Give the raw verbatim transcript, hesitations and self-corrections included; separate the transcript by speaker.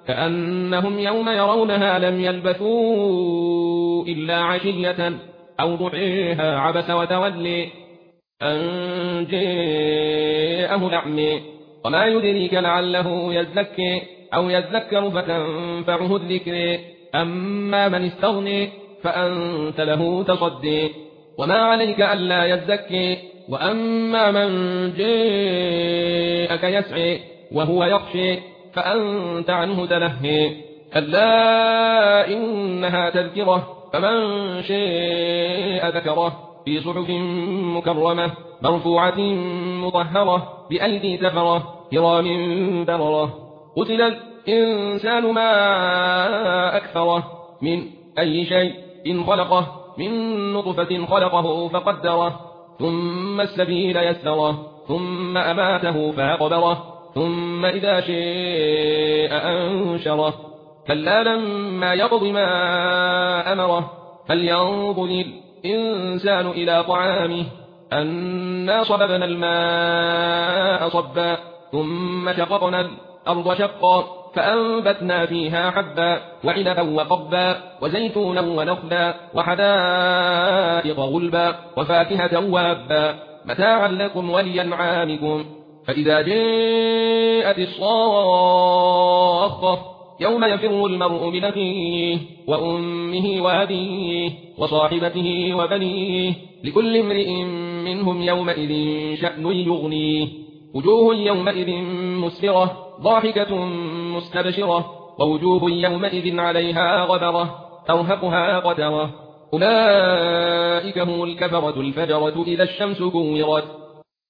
Speaker 1: كأنهم يوم يرونها لم يلبثوا إلا عشية أو ضحيها عبس وتولي أن جاءه الأعمى وما يدريك لعله يزكي أو يذكر فتنفعه الذكر أما من استغني فأنت له تصدي وما عليك ألا يزكي وأما من جاءك يسعي وهو يخشي فأنت عنه تلهي كلا إنها تذكرة فمن شاء ذكره في صحف مكرمة مرفوعة مطهرة بأيدي سفرة كرام بررة قتل الإنسان ما أكثره من أي شيء إن خلقه من نطفة خلقه فقدره ثم السبيل يسره ثم أماته فأقبره ثم إذا شاء أنشره كلا لما يقض ما أمره فلينظر الإنسان إلى طعامه أنا صببنا الماء صبا ثم شققنا الأرض شقا فأنبتنا فيها حبا وعنبا وقبا وزيتونا ونخلا وحدائق غلبا وفاكهة وابا متاعا لكم ولأنعامكم فإذا جاءت الصاخة يوم يفر المرء من أخيه وأمه وأبيه وصاحبته وبنيه لكل امرئ منهم يومئذ شأن يغنيه وجوه يومئذ مسفرة ضاحكة مستبشرة ووجوه يومئذ عليها غبرة ترهقها قترة أولئك هم الكفرة الفجرة إذا الشمس كورت